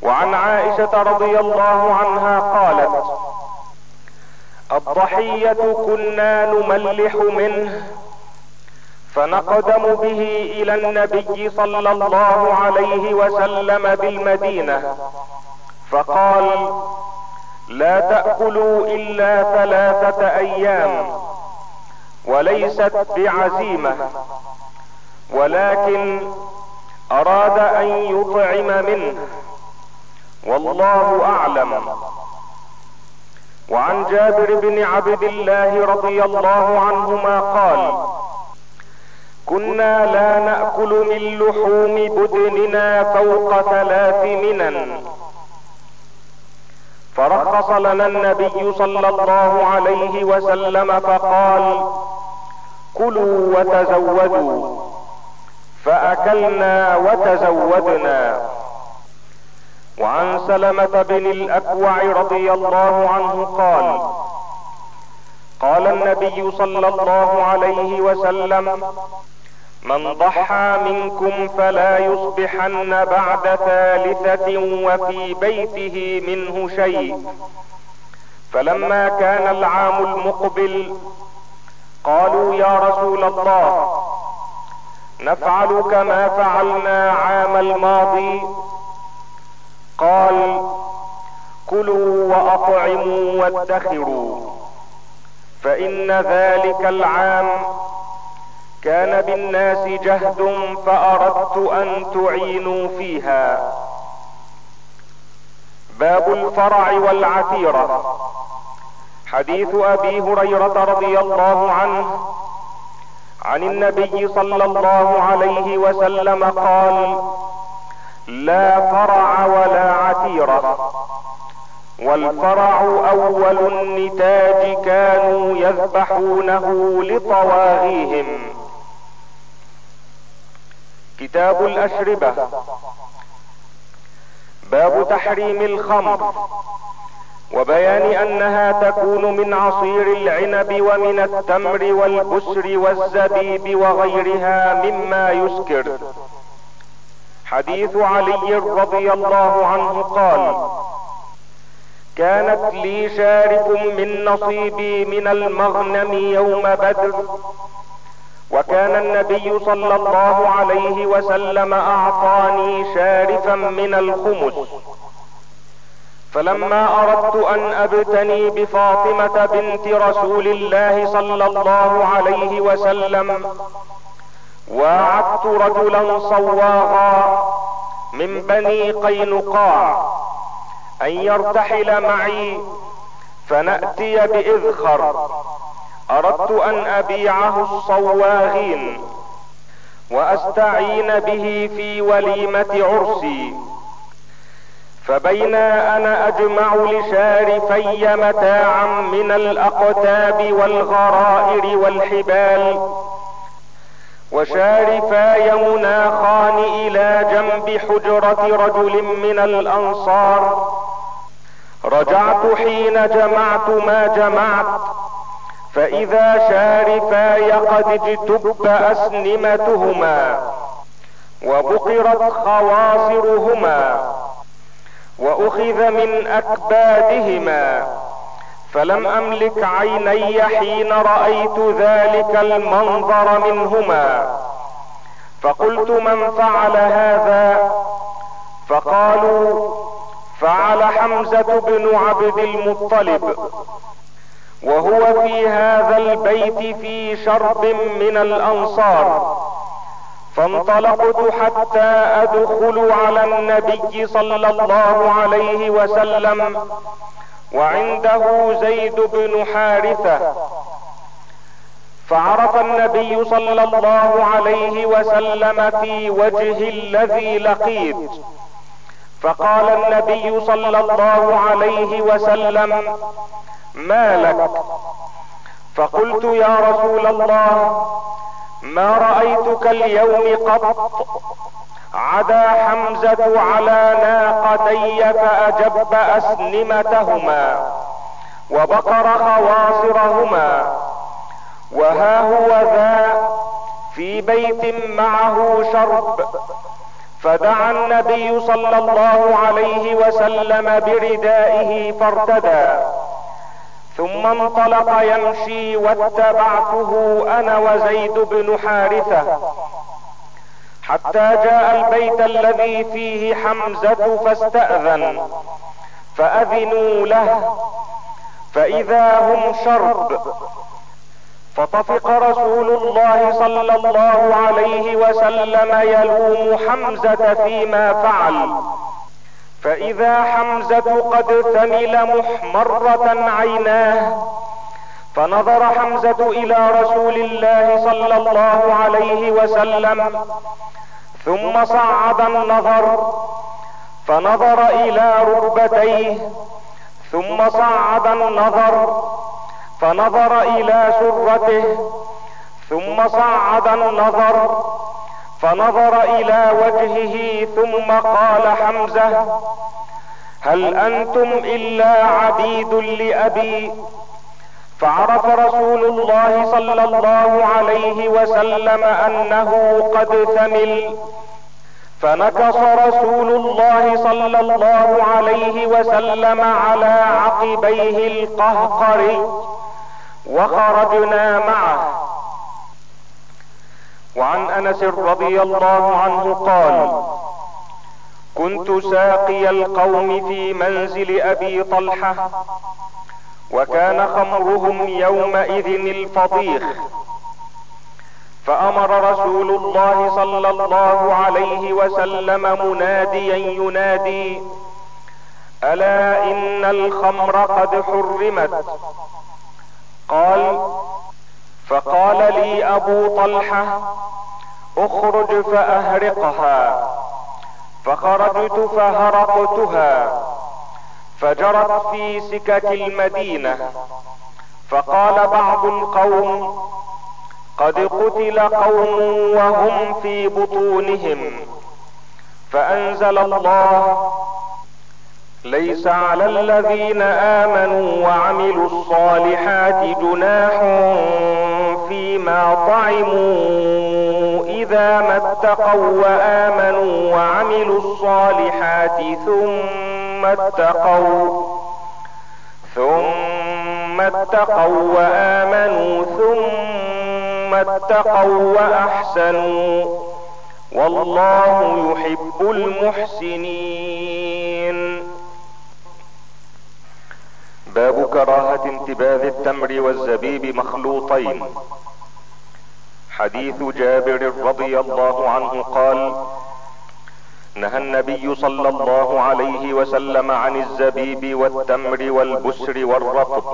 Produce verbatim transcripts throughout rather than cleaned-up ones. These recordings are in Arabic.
وعن عائشة رضي الله عنها قالت: الضحية كنا نملح منه فنقدم به الى النبي صلى الله عليه وسلم بالمدينة فقال: لا تأكلوا الا ثلاثة ايام، وليست بعزيمة، ولكن اراد ان يطعم منه، والله اعلم. وعن جابر بن عبد الله رضي الله عنهما قال: كنا لا نأكل من لحوم بدننا فوق ثلاث منن، فرخص لنا النبي صلى الله عليه وسلم فقال: كلوا وتزودوا، فأكلنا وتزودنا. وعن سلمة بن الأكوع رضي الله عنه قال: قال النبي صلى الله عليه وسلم: من ضحى منكم فلا يصبحن بعد ثالثة وفي بيته منه شيء. فلما كان العام المقبل قالوا: يا رسول الله، نفعل كما فعلنا عام الماضي؟ قال: كلوا واطعموا وادخروا، فان ذلك العام كان بالناس جهد فاردت ان تعينوا فيها. باب الفرع والعتيرة. حديث ابي هريرة رضي الله عنه عن النبي صلى الله عليه وسلم قال: لا فرع ولا عتيرة، والفرع اول النتاج كانوا يذبحونه لطواغيهم. كتاب الاشربة. باب تحريم الخمر وبيان انها تكون من عصير العنب ومن التمر والبسر والزبيب وغيرها مما يسكر. حديث علي رضي الله عنه قال: كانت لي شارف من نصيبي من المغنم يوم بدر، وكان النبي صلى الله عليه وسلم اعطاني شارفا من الخمس، فلما اردت ان ابتني بفاطمة بنت رسول الله صلى الله عليه وسلم واعدت رجلا صواغا من بني قينقاع ان يرتحل معي فنأتي بإذخر، اردت ان ابيعه الصواغين واستعين به في وليمة عرسي، فبينا انا اجمع لشارفي متاعا من الاقتاب والغرائر والحبال، وشارفاي مناخان الى جنب حجرة رجل من الانصار، رجعت حين جمعت ما جمعت فاذا شارفاي قد اجتب اسنمتهما وبقرت خواصرهما واخذ من اكبادهما، فلم املك عيني حين رأيت ذلك المنظر منهما، فقلت: من فعل هذا؟ فقالوا: فعل حمزة بن عبد المطلب، وهو في هذا البيت في شرب من الانصار. فانطلقت حتى ادخل على النبي صلى الله عليه وسلم وعنده زيد بن حارثة، فعرف النبي صلى الله عليه وسلم في وجه الذي لقيت، فقال النبي صلى الله عليه وسلم: ما لك؟ فقلت: يا رسول الله، ما رأيتك اليوم قط عدا حمزة على ناقتي فأجب أسنمتهما وبقر خواصرهما، وها هو ذا في بيت معه شرب، فدعا النبي صلى الله عليه وسلم بردائه فارتدى، ثم انطلق يمشي واتبعته انا وزيد بن حارثة حتى جاء البيت الذي فيه حمزة فاستأذن، فأذنوا له فإذا هم شرب، فطفق رسول الله صلى الله عليه وسلم يلوم حمزة فيما فعل، فإذا حمزة قد ثمل محمرة عيناه، فنظر حمزة إلى رسول الله صلى الله عليه وسلم ثم صعد النظر فنظر إلى ركبتيه، ثم صعد النظر فنظر إلى سرته، ثم صعد النظر فنظر إلى وجهه، ثم قال حمزة: هل أنتم إلا عبيد لأبي؟ فعرف رسول الله صلى الله عليه وسلم أنه قد ثمل، فنكص رسول الله صلى الله عليه وسلم على عقبيه القهقري وخرجنا معه. وعن انس رضي الله عنه قال: كنت ساقي القوم في منزل ابي طلحة، وكان خمرهم يومئذ الفضيخ، فامر رسول الله صلى الله عليه وسلم مناديا ينادي: الا ان الخمر قد حرمت. قال: فقال لي ابو طلحة: اخرج فاهرقها، فخرجت فهرقتها فجرت في سكك المدينة، فقال بعض القوم: قد قتل قوم وهم في بطونهم، فانزل الله: ليس على الذين امنوا وعملوا الصالحات جناح فيما طعموا اذا ما اتقوا وامنوا وعملوا الصالحات ثم اتقوا ثم اتقوا وامنوا ثم اتقوا واحسنوا، والله يحب المحسنين. باب كراهة انتباذ التمر والزبيب مخلوطين. حديث جابر رضي الله عنه قال: نهى النبي صلى الله عليه وسلم عن الزبيب والتمر والبسر والرطب.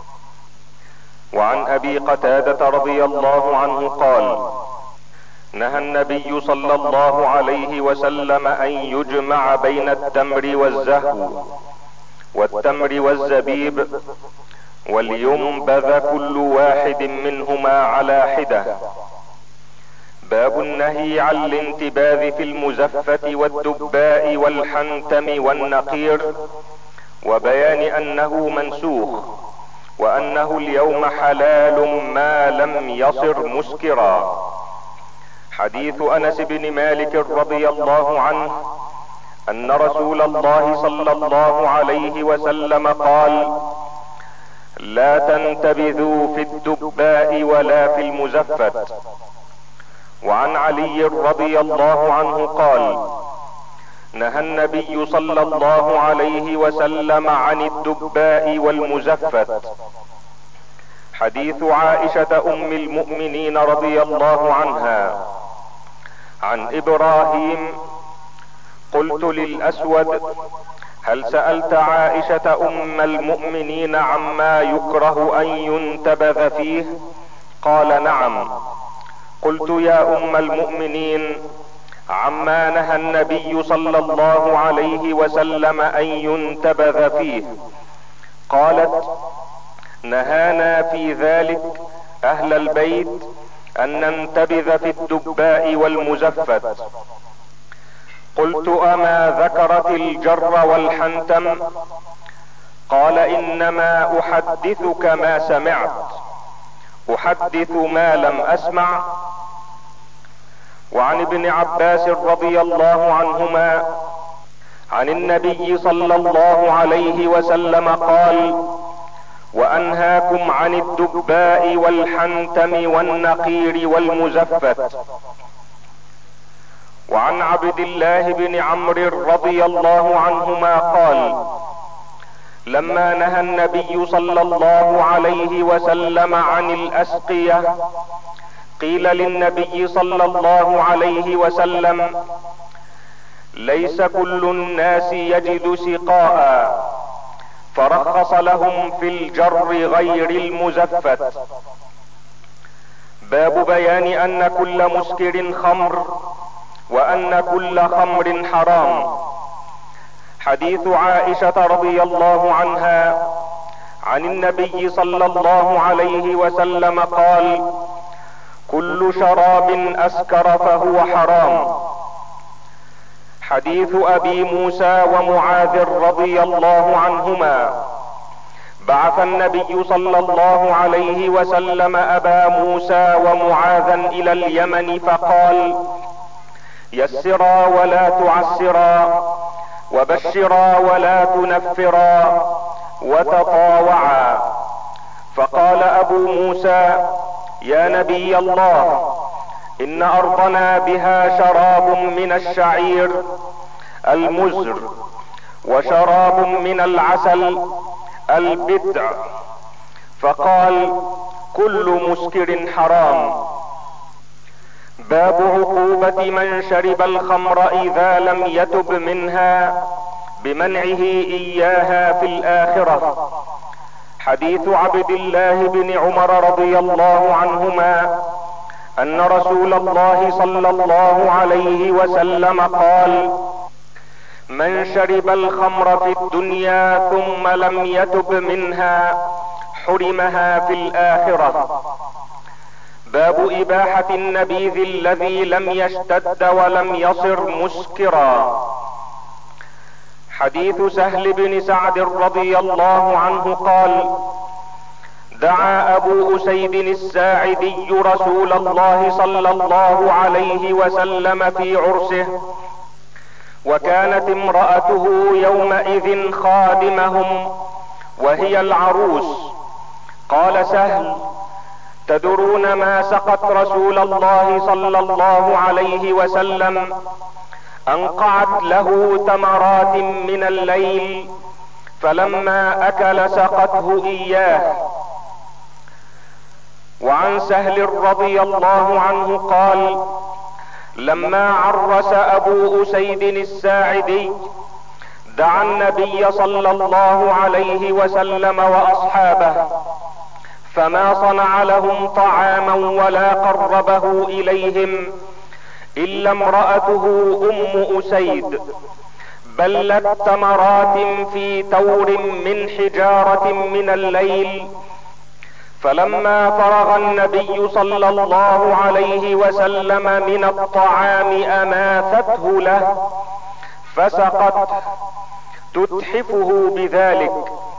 وعن ابي قتادة رضي الله عنه قال: نهى النبي صلى الله عليه وسلم ان يجمع بين التمر والزهو والتمر والزبيب، ولينبذ كل واحد منهما على حدة. باب النهي عن الانتباذ في المزفة والدباء والحنتم والنقير، وبيان انه منسوخ، وانه اليوم حلال ما لم يصر مسكرا. حديث انس بن مالك رضي الله عنه ان رسول الله صلى الله عليه وسلم قال: لا تنتبذوا في الدباء ولا في المزفة. وعن علي رضي الله عنه قال: نهى النبي صلى الله عليه وسلم عن الدباء والمزفة. حديث عائشة ام المؤمنين رضي الله عنها عن ابراهيم: قلت للاسود: هل سألت عائشة ام المؤمنين عما يكره ان ينتبذ فيه؟ قال: نعم. قلت: يا ام المؤمنين، عما نهى النبي صلى الله عليه وسلم ان ينتبذ فيه؟ قالت: نهانا في ذلك اهل البيت ان ننتبذ في الدباء والمزفة. قلت: اما ذكرت الجر والحنتم؟ قال: انما احدثك ما سمعت، احدث ما لم اسمع. وعن ابن عباس رضي الله عنهما عن النبي صلى الله عليه وسلم قال: وانهاكم عن الدباء والحنتم والنقير والمزفت. وعن عبد الله بن عمرو رضي الله عنهما قال: لما نهى النبي صلى الله عليه وسلم عن الاسقية قيل للنبي صلى الله عليه وسلم: ليس كل الناس يجد سقاء، فرخص لهم في الجر غير المزفت. باب بيان ان كل مسكر خمر وان كل خمر حرام. حديث عائشة رضي الله عنها عن النبي صلى الله عليه وسلم قال: كل شراب اسكر فهو حرام. حديث ابي موسى ومعاذ رضي الله عنهما: بعث النبي صلى الله عليه وسلم ابا موسى ومعاذا الى اليمن فقال: يسرا ولا تعسرا، وبشرا ولا تنفرا، وتطاوعا. فقال ابو موسى: يا نبي الله، ان ارضنا بها شراب من الشعير المزر، وشراب من العسل البدع. فقال: كل مسكر حرام. باب عقوبة من شرب الخمر اذا لم يتب منها بمنعه اياها في الاخرة. حديث عبد الله بن عمر رضي الله عنهما ان رسول الله صلى الله عليه وسلم قال: من شرب الخمر في الدنيا ثم لم يتب منها حرمها في الاخرة. باب اباحة النبيذ الذي لم يشتد ولم يصر مسكرا. حديث سهل بن سعد رضي الله عنه قال: دعا ابو اسيد الساعدي رسول الله صلى الله عليه وسلم في عرسه، وكانت امرأته يومئذ خادمهم وهي العروس. قال سهل: تدرون ما سقت رسول الله صلى الله عليه وسلم؟ انقعت له تمرات من الليل، فلما اكل سقته اياه. وعن سهل رضي الله عنه قال: لما عرس ابو اسيد الساعدي دعا النبي صلى الله عليه وسلم واصحابه، فما صنع لهم طعاما ولا قربه اليهم الا امرأته ام اسيد بلت تمرات في تور من حجارة من الليل. فلما فرغ النبي صلى الله عليه وسلم من الطعام اماثته له فسقته تتحفه بذلك.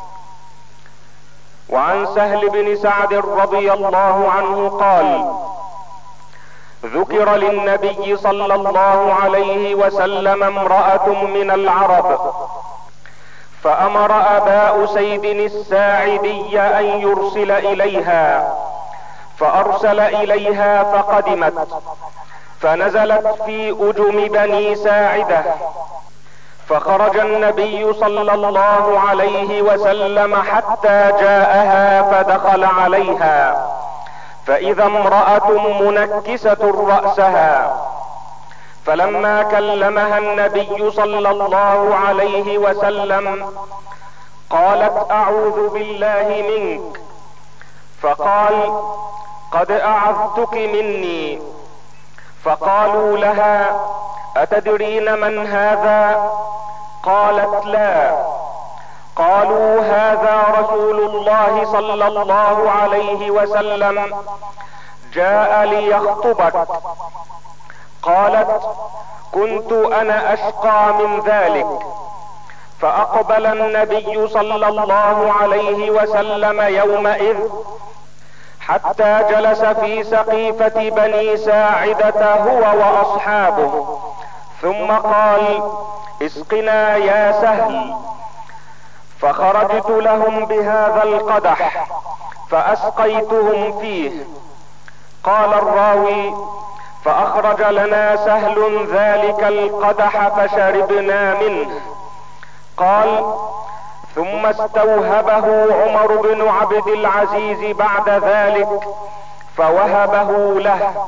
وعن سهل بن سعد رضي الله عنه قال: ذكر للنبي صلى الله عليه وسلم امرأة من العرب، فامر ابا اسيد الساعدي ان يرسل اليها، فارسل اليها فقدمت، فنزلت في اجم بني ساعدة. فخرج النبي صلى الله عليه وسلم حتى جاءها فدخل عليها، فاذا امرأة منكسة رأسها. فلما كلمها النبي صلى الله عليه وسلم قالت: اعوذ بالله منك. فقال: قد اعذتك مني. فقالوا لها: اتدرين من هذا؟ قالت: لا. قالوا: هذا رسول الله صلى الله عليه وسلم جاء ليخطبك. قالت: كنت انا اشقى من ذلك. فاقبل النبي صلى الله عليه وسلم يومئذ حتى جلس في سقيفة بني ساعدة هو واصحابه، ثم قال: اسقنا يا سهل. فخرجت لهم بهذا القدح فاسقيتهم فيه. قال الراوي: فاخرج لنا سهل ذلك القدح فشربنا منه. قال: ثم استوهبه عمر بن عبد العزيز بعد ذلك فوهبه له.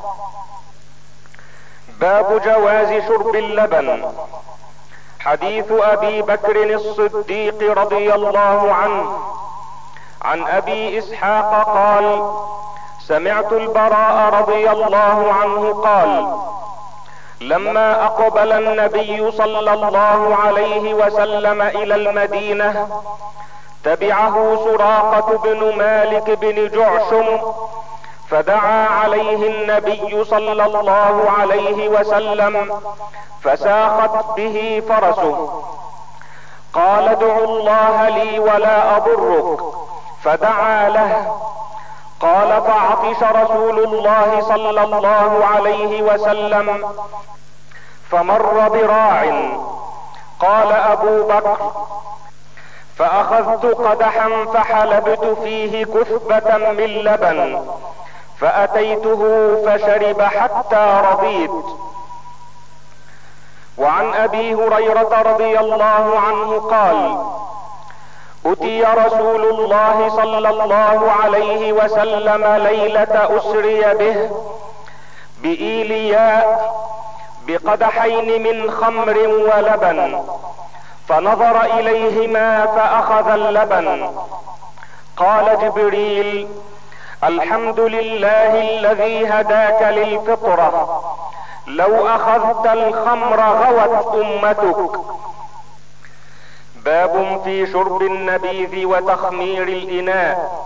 باب جواز شرب اللبن. حديث ابي بكر الصديق رضي الله عنه عن ابي اسحاق قال: سمعت البراء رضي الله عنه قال: لما اقبل النبي صلى الله عليه وسلم الى المدينة تبعه سراقة بن مالك بن جعشم، فدعا عليه النبي صلى الله عليه وسلم فساخت به فرسه. قال: ادع الله لي ولا اضرك، فدعا له. قال: فعطش رسول الله صلى الله عليه وسلم فمر براع. قال ابو بكر: فاخذت قدحا فحلبت فيه كثبة من لبن فاتيته فشرب حتى رضيت. وعن ابي هريرة رضي الله عنه قال: اتي رسول الله صلى الله عليه وسلم ليلة اسري به بإيلياء بقدحين من خمر ولبن، فنظر اليهما فاخذ اللبن. قال جبريل: الحمد لله الذي هداك للفطرة، لو اخذت الخمر غوت امتك. باب في شرب النبيذ وتخمير الاناء.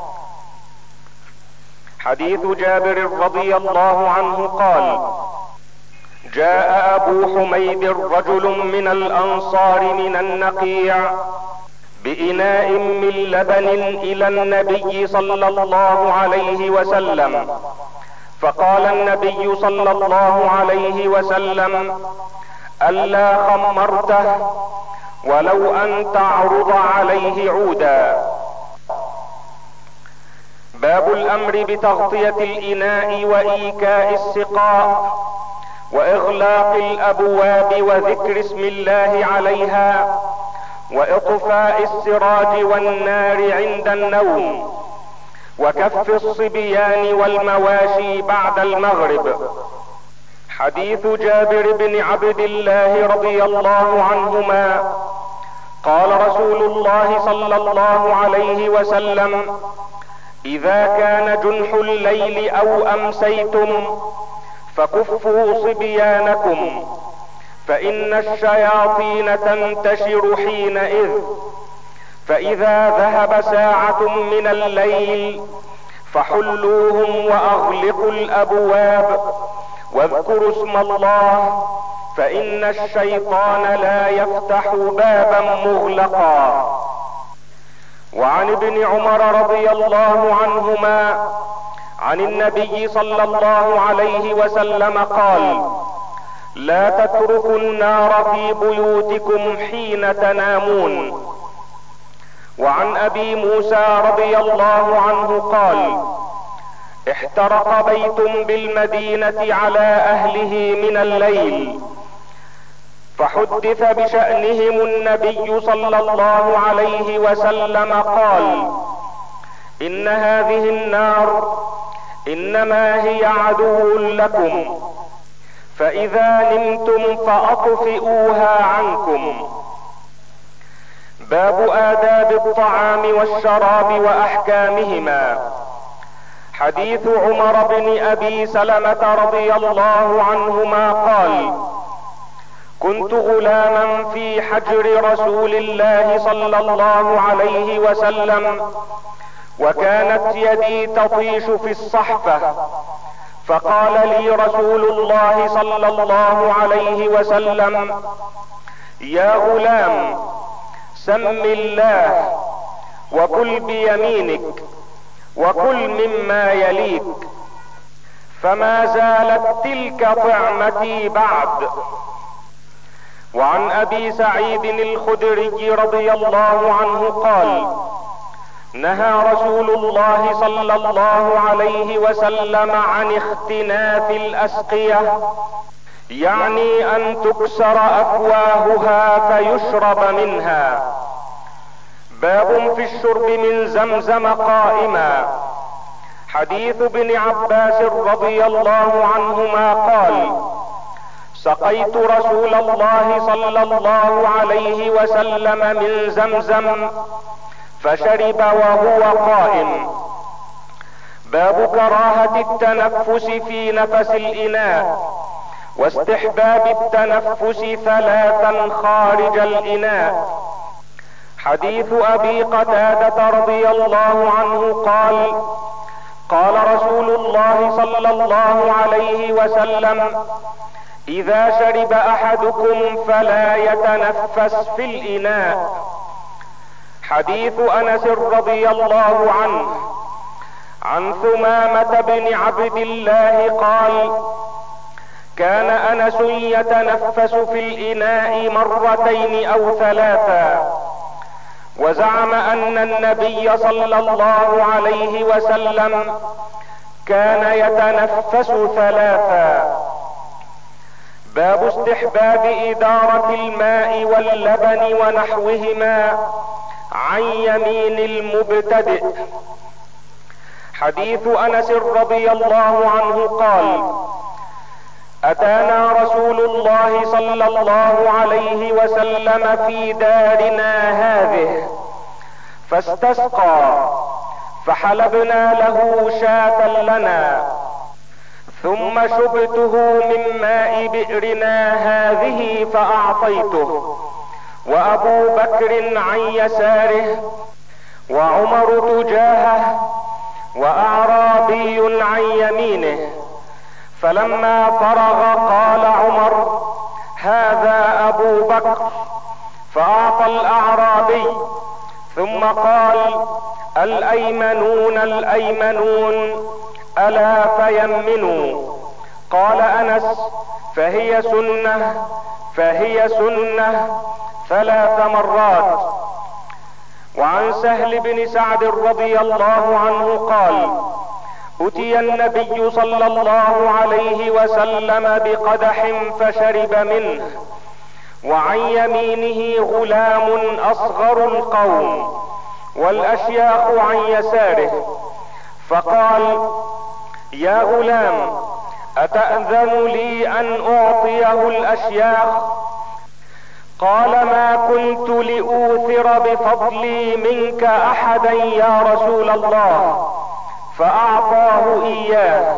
حديث جابر رضي الله عنه قال: جاء ابو حميد رجل من الانصار من النقيع بإناء من لبن الى النبي صلى الله عليه وسلم، فقال النبي صلى الله عليه وسلم: ألا خمرته ولو ان تعرض عليه عودا. باب الامر بتغطية الاناء وايكاء السقاء واغلاق الابواب وذكر اسم الله عليها واطفاء السراج والنار عند النوم وكف الصبيان والمواشي بعد المغرب. حديث جابر بن عبد الله رضي الله عنهما قال رسول الله صلى الله عليه وسلم: اذا كان جنح الليل او امسيتم فكفوا صبيانكم، فان الشياطين تنتشر حينئذ، فاذا ذهب ساعة من الليل فحلوهم واغلقوا الابواب واذكروا اسم الله، فان الشيطان لا يفتح بابا مغلقا. وعن ابن عمر رضي الله عنهما عن النبي صلى الله عليه وسلم قال: لا تتركوا النار في بيوتكم حين تنامون. وعن ابي موسى رضي الله عنه قال: احترق بيت بالمدينة على اهله من الليل، فحدث بشأنهم النبي صلى الله عليه وسلم قال: ان هذه النار انما هي عدو لكم، فاذا نمتم فاطفئوها عنكم. باب آداب الطعام والشراب واحكامهما. حديث عمر بن ابي سلمة رضي الله عنهما قال: كنت غلاما في حجر رسول الله صلى الله عليه وسلم، وكانت يدي تطيش في الصحفة، فقال لي رسول الله صلى الله عليه وسلم: يا غلام، سم الله وكل بيمينك، وكل مما يليك. فما زالت تلك طعمتي بعد. وعن ابي سعيد الخدري رضي الله عنه قال: نهى رسول الله صلى الله عليه وسلم عن اختناث الاسقية، يعني ان تكسر افواهها فيشرب منها. باب في الشرب من زمزم قائما. حديث ابن عباس رضي الله عنهما قال: سقيت رسول الله صلى الله عليه وسلم من زمزم فشرب وهو قائم. باب كراهة التنفس في نفس الاناء، واستحباب التنفس ثلاثا خارج الاناء. حديث ابي قتادة رضي الله عنه قال: قال رسول الله صلى الله عليه وسلم: اذا شرب احدكم فلا يتنفس في الاناء. حديث انس رضي الله عنه عن ثمامة بن عبد الله قال: كان انس يتنفس في الاناء مرتين او ثلاثا، وزعم ان النبي صلى الله عليه وسلم كان يتنفس ثلاثا. باب استحباب ادارة الماء واللبن ونحوهما عن يمين المبتدئ. حديث انس رضي الله عنه قال: اتانا رسول الله صلى الله عليه وسلم في دارنا هذه فاستسقى، فحلبنا له شاة لنا، ثم شبته من ماء بئرنا هذه فاعطيته، وابو بكر عن يساره، وعمر تجاهه، واعرابي عن يمينه. فلما فرغ قال عمر: هذا ابو بكر. فاعطى الاعرابي، ثم قال: الايمنون الايمنون الا فيمنوا. قال انس: فهي سنة فهي سنة ثلاث مرات. وعن سهل بن سعد رضي الله عنه قال: اتي النبي صلى الله عليه وسلم بقدح فشرب منه، وعن يمينه غلام اصغر القوم، والاشياخ عن يساره. فقال: يا غلام، اتأذن لي ان اعطيه الاشياخ؟ قال: ما كنت لأوثر بفضلي منك احدا يا رسول الله. فاعطاه اياه.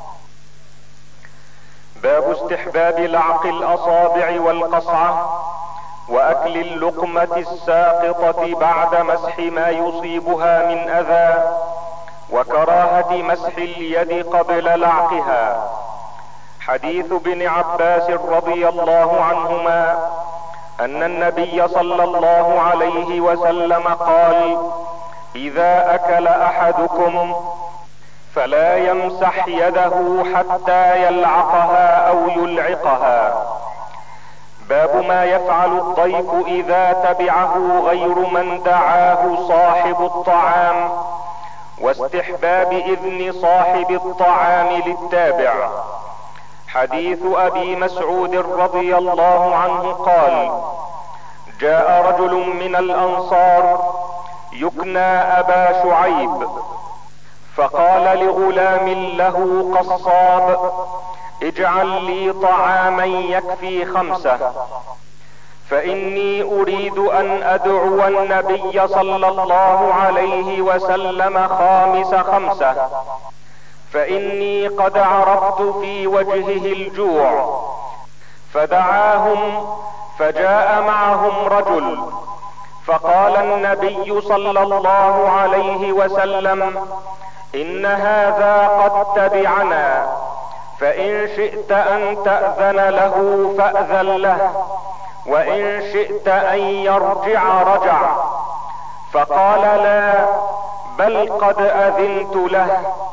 باب استحباب لعق الاصابع والقصعة، واكل اللقمة الساقطة بعد مسح ما يصيبها من اذى، وكراهة مسح اليد قبل لعقها. حديث ابن عباس رضي الله عنهما ان النبي صلى الله عليه وسلم قال: اذا اكل احدكم فلا يمسح يده حتى يلعقها او يلعقها. باب ما يفعل الضيف اذا تبعه غير من دعاه صاحب الطعام، واستحباب اذن صاحب الطعام للتابع. حديث ابي مسعود رضي الله عنه قال: جاء رجل من الانصار يكنى ابا شعيب، فقال لغلام له قصاب: اجعل لي طعاما يكفي خمسة، فاني اريد ان ادعو النبي صلى الله عليه وسلم خامس خمسة، فاني قد عرفت في وجهه الجوع. فدعاهم، فجاء معهم رجل، فقال النبي صلى الله عليه وسلم: ان هذا قد تبعنا، فان شئت ان تأذن له فأذن له، وان شئت ان يرجع رجع. فقال: لا، بل قد اذنت له